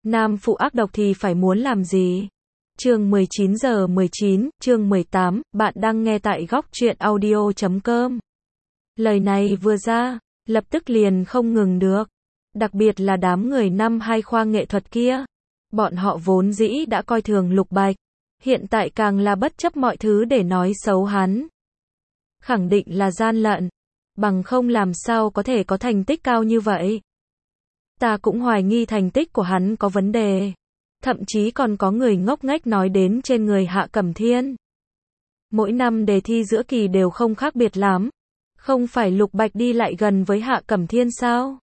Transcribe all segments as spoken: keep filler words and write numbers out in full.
Nam phụ ác độc thì phải muốn làm gì? Chương mười chín giờ mười chín, chương mười tám, bạn đang nghe tại góc truyện audio chấm com. Lời này vừa ra, lập tức liền không ngừng được. Đặc biệt là đám người năm hai khoa nghệ thuật kia. Bọn họ vốn dĩ đã coi thường Lục Bạch. Hiện tại càng là bất chấp mọi thứ để nói xấu hắn. Khẳng định là gian lận. Bằng không làm sao có thể có thành tích cao như vậy. Ta cũng hoài nghi thành tích của hắn có vấn đề. Thậm chí còn có người ngốc nghếch nói đến trên người Hạ Cẩm Thiên. Mỗi năm đề thi giữa kỳ đều không khác biệt lắm. Không phải Lục Bạch đi lại gần với Hạ Cẩm Thiên sao?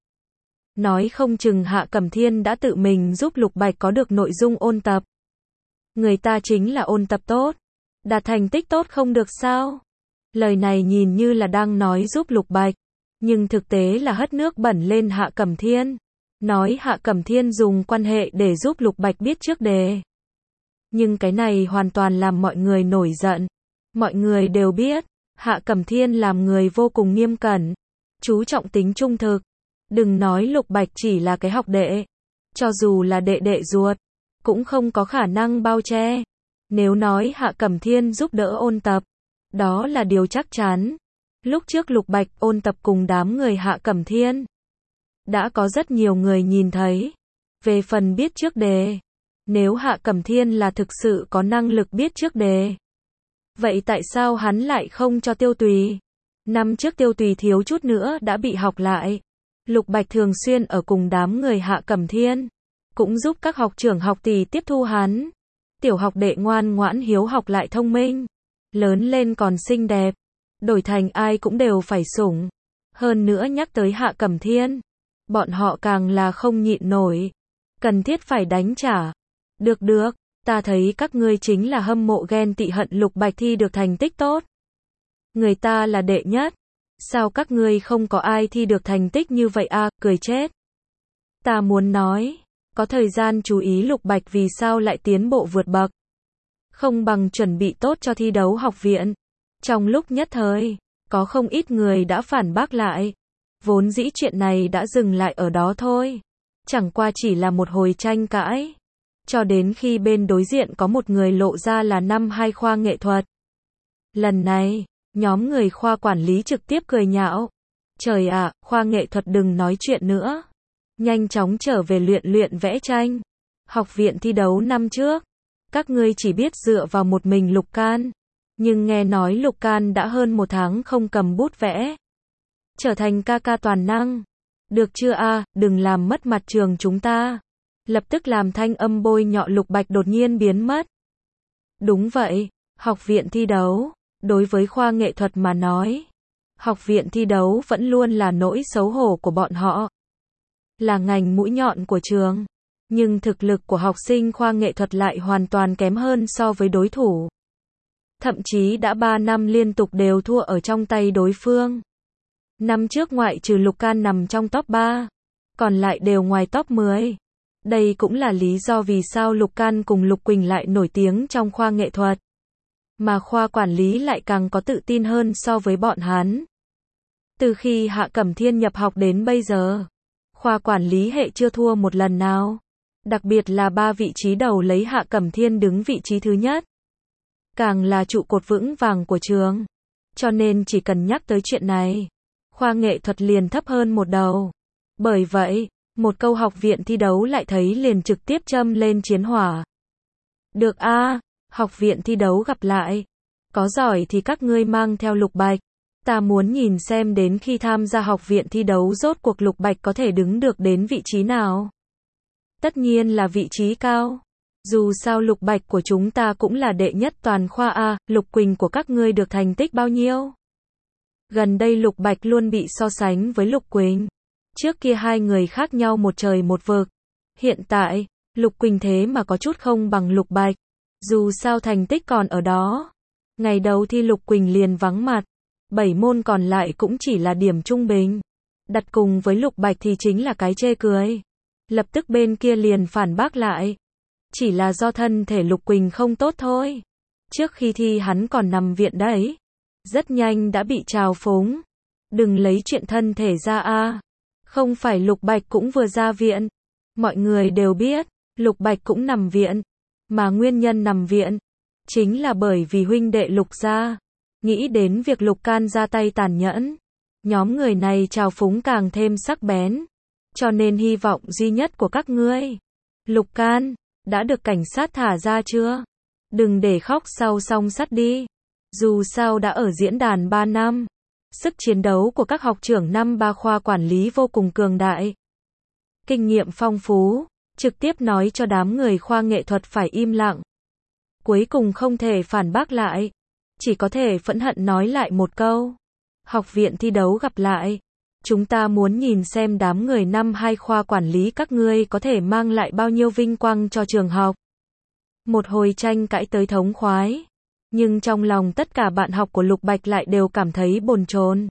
Nói không chừng Hạ Cẩm Thiên đã tự mình giúp Lục Bạch có được nội dung ôn tập. Người ta chính là ôn tập tốt. Đạt thành tích tốt không được sao? Lời này nhìn như là đang nói giúp Lục Bạch. Nhưng thực tế là hất nước bẩn lên Hạ Cẩm Thiên. Nói Hạ Cẩm Thiên dùng quan hệ để giúp Lục Bạch biết trước đề. Nhưng cái này hoàn toàn làm mọi người nổi giận. Mọi người đều biết, Hạ Cẩm Thiên làm người vô cùng nghiêm cẩn, chú trọng tính trung thực. Đừng nói Lục Bạch chỉ là cái học đệ. Cho dù là đệ đệ ruột, cũng không có khả năng bao che. Nếu nói Hạ Cẩm Thiên giúp đỡ ôn tập, đó là điều chắc chắn. Lúc trước Lục Bạch ôn tập cùng đám người Hạ Cẩm Thiên. Đã có rất nhiều người nhìn thấy. Về phần biết trước đề. Nếu Hạ Cẩm Thiên là thực sự có năng lực biết trước đề. Vậy tại sao hắn lại không cho Tiêu Tùy? Năm trước Tiêu Tùy thiếu chút nữa đã bị học lại. Lục Bạch thường xuyên ở cùng đám người Hạ Cẩm Thiên. Cũng giúp các học trưởng học tỷ tiếp thu hắn. Tiểu học đệ ngoan ngoãn hiếu học lại thông minh. Lớn lên còn xinh đẹp. Đổi thành ai cũng đều phải sủng. Hơn nữa nhắc tới Hạ Cẩm Thiên. Bọn họ càng là không nhịn nổi. Cần thiết phải đánh trả. Được được, ta thấy các ngươi chính là hâm mộ ghen tị hận Lục Bạch thi được thành tích tốt. Người ta là đệ nhất. Sao các ngươi không có ai thi được thành tích như vậy à, cười chết. Ta muốn nói, có thời gian chú ý Lục Bạch vì sao lại tiến bộ vượt bậc. Không bằng chuẩn bị tốt cho thi đấu học viện. Trong lúc nhất thời, có không ít người đã phản bác lại. Vốn dĩ chuyện này đã dừng lại ở đó thôi. Chẳng qua chỉ là một hồi tranh cãi. Cho đến khi bên đối diện có một người lộ ra là năm hai khoa nghệ thuật. Lần này, nhóm người khoa quản lý trực tiếp cười nhạo. Trời ạ, khoa nghệ thuật đừng nói chuyện nữa. Nhanh chóng trở về luyện luyện vẽ tranh. Học viện thi đấu năm trước. Các ngươi chỉ biết dựa vào một mình Lục Can. Nhưng nghe nói Lục Can đã hơn một tháng không cầm bút vẽ. Trở thành ca ca toàn năng. Được chưa a, à, đừng làm mất mặt trường chúng ta. Lập tức làm thanh âm bôi nhọ Lục Bạch đột nhiên biến mất. Đúng vậy, học viện thi đấu, đối với khoa nghệ thuật mà nói. Học viện thi đấu vẫn luôn là nỗi xấu hổ của bọn họ. Là ngành mũi nhọn của trường. Nhưng thực lực của học sinh khoa nghệ thuật lại hoàn toàn kém hơn so với đối thủ. Thậm chí đã ba năm liên tục đều thua ở trong tay đối phương. Năm trước ngoại trừ Lục Can nằm trong top ba, còn lại đều ngoài top mười. Đây cũng là lý do vì sao Lục Can cùng Lục Quỳnh lại nổi tiếng trong khoa nghệ thuật. Mà khoa quản lý lại càng có tự tin hơn so với bọn hắn. Từ khi Hạ Cẩm Thiên nhập học đến bây giờ, khoa quản lý hệ chưa thua một lần nào. Đặc biệt là ba vị trí đầu lấy Hạ Cẩm Thiên đứng vị trí thứ nhất. Càng là trụ cột vững vàng của trường. Cho nên chỉ cần nhắc tới chuyện này, khoa nghệ thuật liền thấp hơn một đầu. Bởi vậy, một câu học viện thi đấu lại thấy liền trực tiếp châm lên chiến hỏa. Được a, à, học viện thi đấu gặp lại. Có giỏi thì các ngươi mang theo Lục Bạch. Ta muốn nhìn xem đến khi tham gia học viện thi đấu rốt cuộc Lục Bạch có thể đứng được đến vị trí nào. Tất nhiên là vị trí cao. Dù sao Lục Bạch của chúng ta cũng là đệ nhất toàn khoa a, Lục Quỳnh của các ngươi được thành tích bao nhiêu? Gần đây Lục Bạch luôn bị so sánh với Lục Quỳnh. Trước kia hai người khác nhau một trời một vực. Hiện tại, Lục Quỳnh thế mà có chút không bằng Lục Bạch. Dù sao thành tích còn ở đó. Ngày đầu thi Lục Quỳnh liền vắng mặt. Bảy môn còn lại cũng chỉ là điểm trung bình. Đặt cùng với Lục Bạch thì chính là cái chê cười. Lập tức bên kia liền phản bác lại. Chỉ là do thân thể Lục Quỳnh không tốt thôi. Trước khi thi hắn còn nằm viện đấy. Rất nhanh đã bị trào phúng. Đừng lấy chuyện thân thể ra a. Không phải Lục Bạch cũng vừa ra viện. Mọi người đều biết, Lục Bạch cũng nằm viện. Mà nguyên nhân nằm viện, chính là bởi vì huynh đệ Lục gia, nghĩ đến việc Lục Can ra tay tàn nhẫn. Nhóm người này trào phúng càng thêm sắc bén. Cho nên hy vọng duy nhất của các ngươi, Lục Can, đã được cảnh sát thả ra chưa? Đừng để khóc sau song sắt đi. Dù sao đã ở diễn đàn ba năm. Sức chiến đấu của các học trưởng năm ba khoa quản lý vô cùng cường đại. Kinh nghiệm phong phú, trực tiếp nói cho đám người khoa nghệ thuật phải im lặng. Cuối cùng không thể phản bác lại. Chỉ có thể phẫn hận nói lại một câu. Học viện thi đấu gặp lại. Chúng ta muốn nhìn xem đám người năm hai khoa quản lý các ngươi có thể mang lại bao nhiêu vinh quang cho trường học. Một hồi tranh cãi tới thống khoái. Nhưng trong lòng tất cả bạn học của Lục Bạch lại đều cảm thấy bồn chồn.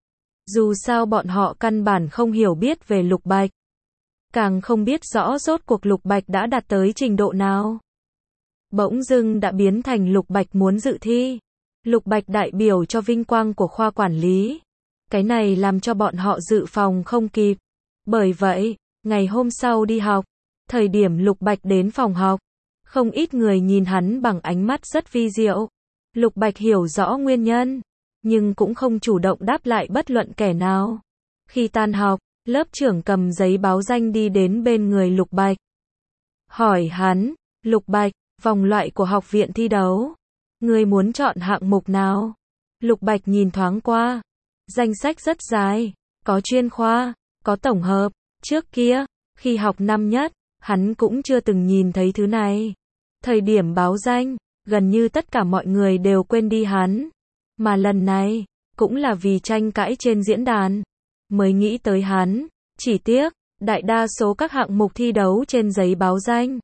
Dù sao bọn họ căn bản không hiểu biết về Lục Bạch. Càng không biết rõ rốt cuộc Lục Bạch đã đạt tới trình độ nào. Bỗng dưng đã biến thành Lục Bạch muốn dự thi. Lục Bạch đại biểu cho vinh quang của khoa quản lý. Cái này làm cho bọn họ dự phòng không kịp. Bởi vậy, ngày hôm sau đi học, thời điểm Lục Bạch đến phòng học, không ít người nhìn hắn bằng ánh mắt rất vi diệu. Lục Bạch hiểu rõ nguyên nhân, nhưng cũng không chủ động đáp lại bất luận kẻ nào. Khi tan học, lớp trưởng cầm giấy báo danh đi đến bên người Lục Bạch. Hỏi hắn, Lục Bạch, vòng loại của học viện thi đấu, ngươi muốn chọn hạng mục nào? Lục Bạch nhìn thoáng qua. Danh sách rất dài, có chuyên khoa, có tổng hợp. Trước kia, khi học năm nhất, hắn cũng chưa từng nhìn thấy thứ này. Thời điểm báo danh, gần như tất cả mọi người đều quên đi hắn. Mà lần này, cũng là vì tranh cãi trên diễn đàn, mới nghĩ tới hắn. Chỉ tiếc, đại đa số các hạng mục thi đấu trên giấy báo danh,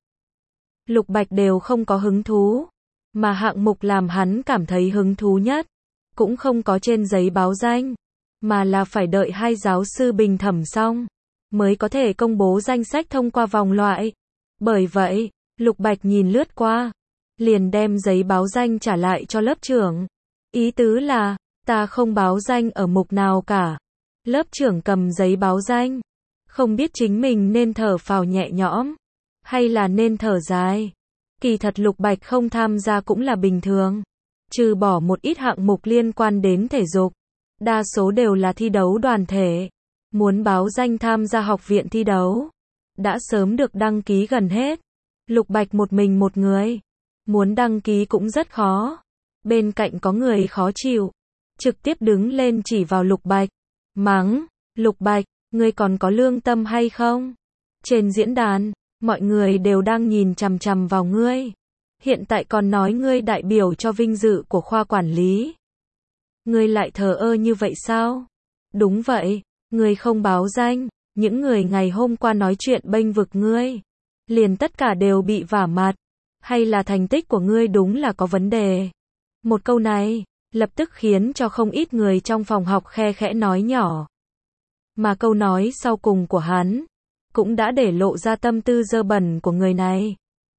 Lục Bạch đều không có hứng thú. Mà hạng mục làm hắn cảm thấy hứng thú nhất, cũng không có trên giấy báo danh, mà là phải đợi hai giáo sư bình thẩm xong, mới có thể công bố danh sách thông qua vòng loại. Bởi vậy, Lục Bạch nhìn lướt qua, liền đem giấy báo danh trả lại cho lớp trưởng. Ý tứ là, ta không báo danh ở mục nào cả. Lớp trưởng cầm giấy báo danh, không biết chính mình nên thở phào nhẹ nhõm, hay là nên thở dài. Kỳ thật Lục Bạch không tham gia cũng là bình thường. Trừ bỏ một ít hạng mục liên quan đến thể dục, đa số đều là thi đấu đoàn thể. Muốn báo danh tham gia học viện thi đấu, đã sớm được đăng ký gần hết. Lục Bạch một mình một người, muốn đăng ký cũng rất khó. Bên cạnh có người khó chịu, trực tiếp đứng lên chỉ vào Lục Bạch, mắng, Lục Bạch, ngươi còn có lương tâm hay không? Trên diễn đàn, mọi người đều đang nhìn chằm chằm vào ngươi. Hiện tại còn nói ngươi đại biểu cho vinh dự của khoa quản lý. Ngươi lại thờ ơ như vậy sao? Đúng vậy, ngươi không báo danh, những người ngày hôm qua nói chuyện bênh vực ngươi, liền tất cả đều bị vả mặt. Hay là thành tích của ngươi đúng là có vấn đề? Một câu này, lập tức khiến cho không ít người trong phòng học khe khẽ nói nhỏ. Mà câu nói sau cùng của hắn, cũng đã để lộ ra tâm tư dơ bẩn của người này.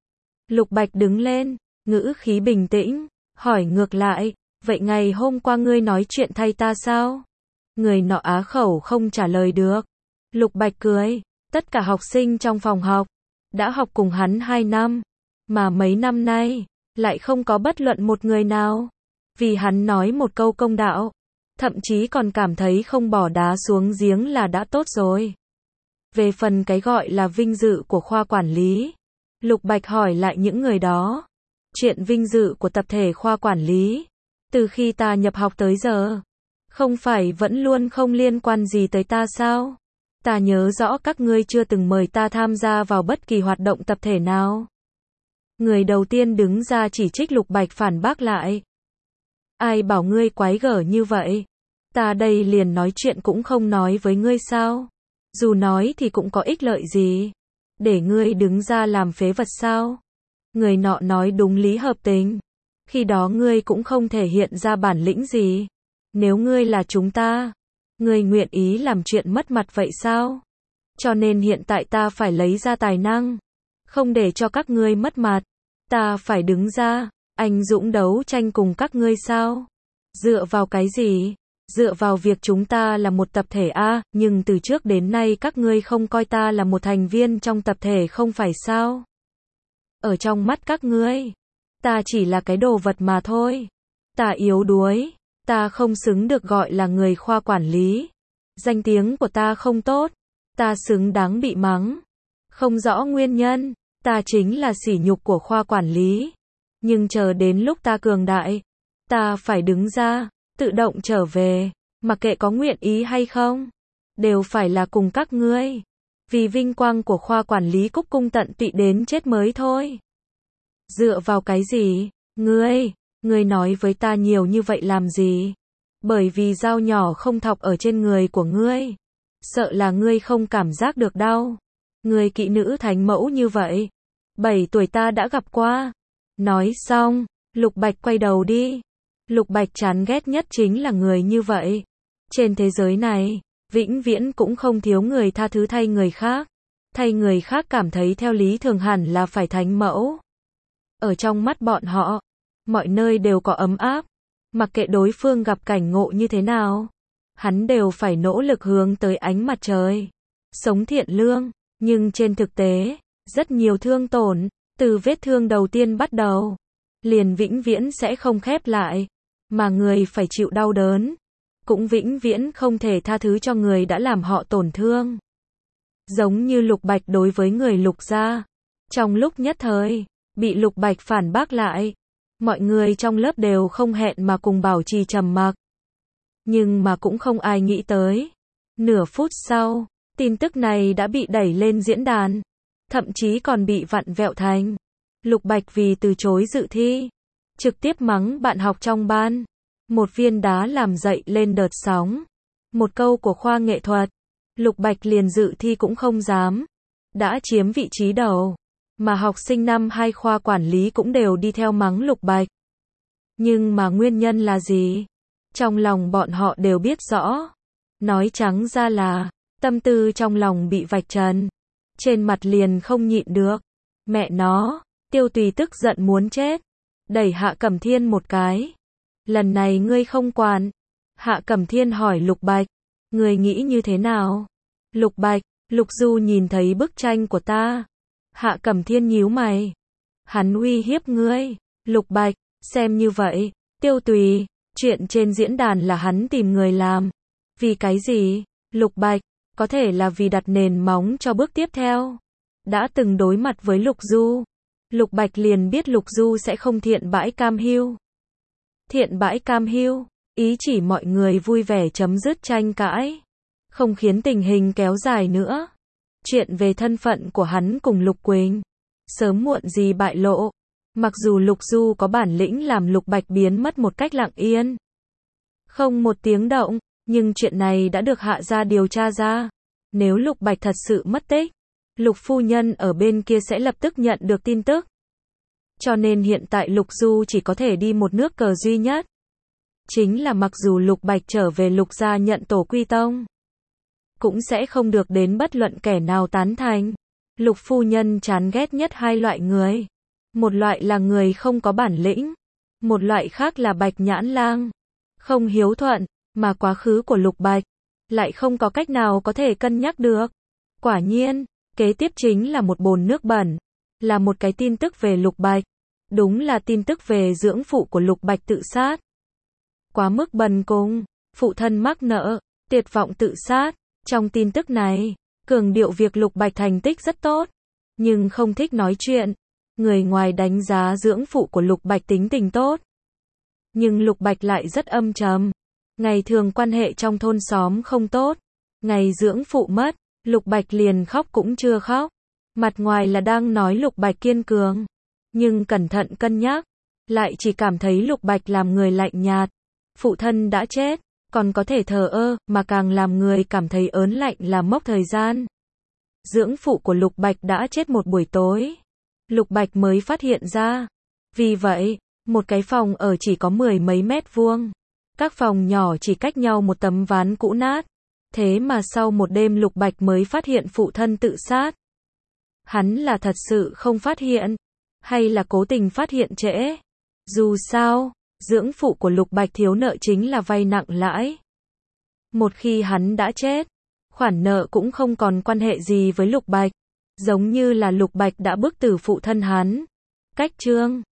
Lục Bạch đứng lên, ngữ khí bình tĩnh, hỏi ngược lại, vậy ngày hôm qua ngươi nói chuyện thay ta sao? Người nọ á khẩu không trả lời được. Lục Bạch cười, tất cả học sinh trong phòng học, đã học cùng hắn hai năm, mà mấy năm nay, lại không có bất luận một người nào, vì hắn nói một câu công đạo, thậm chí còn cảm thấy không bỏ đá xuống giếng là đã tốt rồi. Về phần cái gọi là vinh dự của khoa quản lý, Lục Bạch hỏi lại những người đó. Chuyện vinh dự của tập thể khoa quản lý, từ khi ta nhập học tới giờ, không phải vẫn luôn không liên quan gì tới ta sao? Ta nhớ rõ các ngươi chưa từng mời ta tham gia vào bất kỳ hoạt động tập thể nào. Người đầu tiên đứng ra chỉ trích Lục Bạch phản bác lại. Ai bảo ngươi quái gở như vậy? Ta đây liền nói chuyện cũng không nói với ngươi sao? Dù nói thì cũng có ích lợi gì? Để ngươi đứng ra làm phế vật sao? Người nọ nói đúng lý hợp tình. Khi đó ngươi cũng không thể hiện ra bản lĩnh gì. Nếu ngươi là chúng ta, ngươi nguyện ý làm chuyện mất mặt vậy sao? Cho nên hiện tại ta phải lấy ra tài năng, không để cho các ngươi mất mặt. Ta phải đứng ra, anh dũng đấu tranh cùng các ngươi sao? Dựa vào cái gì? Dựa vào việc chúng ta là một tập thể a, nhưng từ trước đến nay các ngươi không coi ta là một thành viên trong tập thể không phải sao? Ở trong mắt các ngươi, ta chỉ là cái đồ vật mà thôi. Ta yếu đuối, ta không xứng được gọi là người khoa quản lý. Danh tiếng của ta không tốt, ta xứng đáng bị mắng. Không rõ nguyên nhân, ta chính là sỉ nhục của khoa quản lý. Nhưng chờ đến lúc ta cường đại, ta phải đứng ra, tự động trở về, mặc kệ có nguyện ý hay không, đều phải là cùng các ngươi. Vì vinh quang của khoa quản lý cúc cung tận tụy đến chết mới thôi. Dựa vào cái gì? Ngươi, ngươi nói với ta nhiều như vậy làm gì? Bởi vì dao nhỏ không thọc ở trên người của ngươi. Sợ là ngươi không cảm giác được đau. Ngươi kỵ nữ thánh mẫu như vậy. Bảy tuổi ta đã gặp qua. Nói xong, Lục Bạch quay đầu đi. Lục Bạch chán ghét nhất chính là người như vậy. Trên thế giới này, vĩnh viễn cũng không thiếu người tha thứ thay người khác. Thay người khác cảm thấy theo lý thường hẳn là phải thánh mẫu. Ở trong mắt bọn họ, mọi nơi đều có ấm áp. Mặc kệ đối phương gặp cảnh ngộ như thế nào, hắn đều phải nỗ lực hướng tới ánh mặt trời. Sống thiện lương, nhưng trên thực tế, rất nhiều thương tổn, từ vết thương đầu tiên bắt đầu, liền vĩnh viễn sẽ không khép lại, mà người phải chịu đau đớn, cũng vĩnh viễn không thể tha thứ cho người đã làm họ tổn thương. Giống như Lục Bạch đối với người Lục gia, trong lúc nhất thời, bị Lục Bạch phản bác lại, mọi người trong lớp đều không hẹn mà cùng bảo trì trầm mặc. Nhưng mà cũng không ai nghĩ tới. Nửa phút sau, tin tức này đã bị đẩy lên diễn đàn, thậm chí còn bị vặn vẹo thành Lục Bạch vì từ chối dự thi, trực tiếp mắng bạn học trong ban. Một viên đá làm dậy lên đợt sóng. Một câu của khoa nghệ thuật, Lục Bạch liền dự thi cũng không dám. Đã chiếm vị trí đầu, mà học sinh năm hai khoa quản lý cũng đều đi theo mắng Lục Bạch. Nhưng mà nguyên nhân là gì? Trong lòng bọn họ đều biết rõ. Nói trắng ra là, tâm tư trong lòng bị vạch trần. Trên mặt liền không nhịn được. Mẹ nó, Tiêu Tùy tức giận muốn chết. Đẩy Hạ Cẩm Thiên một cái. Lần này ngươi không quản. Hạ Cẩm Thiên hỏi Lục Bạch. Ngươi nghĩ như thế nào? Lục Bạch, Lục Du nhìn thấy bức tranh của ta. Hạ Cẩm Thiên nhíu mày. Hắn uy hiếp ngươi. Lục Bạch, xem như vậy, Tiêu Tùy, chuyện trên diễn đàn là hắn tìm người làm. Vì cái gì? Lục Bạch, có thể là vì đặt nền móng cho bước tiếp theo. Đã từng đối mặt với Lục Du, Lục Bạch liền biết Lục Du sẽ không thiện bãi cam hiu. Thiện bãi cam hiu, ý chỉ mọi người vui vẻ chấm dứt tranh cãi, không khiến tình hình kéo dài nữa. Chuyện về thân phận của hắn cùng Lục Quỳnh, sớm muộn gì bại lộ. Mặc dù Lục Du có bản lĩnh làm Lục Bạch biến mất một cách lặng yên, không một tiếng động, nhưng chuyện này đã được Hạ gia điều tra ra. Nếu Lục Bạch thật sự mất tích, Lục phu nhân ở bên kia sẽ lập tức nhận được tin tức. Cho nên hiện tại Lục Du chỉ có thể đi một nước cờ duy nhất. Chính là mặc dù Lục Bạch trở về Lục gia nhận tổ quy tông, cũng sẽ không được đến bất luận kẻ nào tán thành. Lục phu nhân chán ghét nhất hai loại người. Một loại là người không có bản lĩnh, một loại khác là Bạch Nhãn Lang, không hiếu thuận, mà quá khứ của Lục Bạch lại không có cách nào có thể cân nhắc được. Quả nhiên, kế tiếp chính là một bồn nước bẩn, là một cái tin tức về Lục Bạch, đúng là tin tức về dưỡng phụ của Lục Bạch tự sát. Quá mức bần cùng, phụ thân mắc nợ, tuyệt vọng tự sát. Trong tin tức này, cường điệu việc Lục Bạch thành tích rất tốt, nhưng không thích nói chuyện. Người ngoài đánh giá dưỡng phụ của Lục Bạch tính tình tốt, nhưng Lục Bạch lại rất âm trầm. Ngày thường quan hệ trong thôn xóm không tốt, ngày dưỡng phụ mất, Lục Bạch liền khóc cũng chưa khóc. Mặt ngoài là đang nói Lục Bạch kiên cường, nhưng cẩn thận cân nhắc, lại chỉ cảm thấy Lục Bạch làm người lạnh nhạt. Phụ thân đã chết, còn có thể thờ ơ, mà càng làm người cảm thấy ớn lạnh là mốc thời gian. Dưỡng phụ của Lục Bạch đã chết một buổi tối, Lục Bạch mới phát hiện ra. Vì vậy, một cái phòng ở chỉ có mười mấy mét vuông. Các phòng nhỏ chỉ cách nhau một tấm ván cũ nát. Thế mà sau một đêm Lục Bạch mới phát hiện phụ thân tự sát. Hắn là thật sự không phát hiện, hay là cố tình phát hiện trễ? Dù sao, dưỡng phụ của Lục Bạch thiếu nợ chính là vay nặng lãi. Một khi hắn đã chết, khoản nợ cũng không còn quan hệ gì với Lục Bạch. Giống như là Lục Bạch đã bức tử phụ thân hắn. cách chương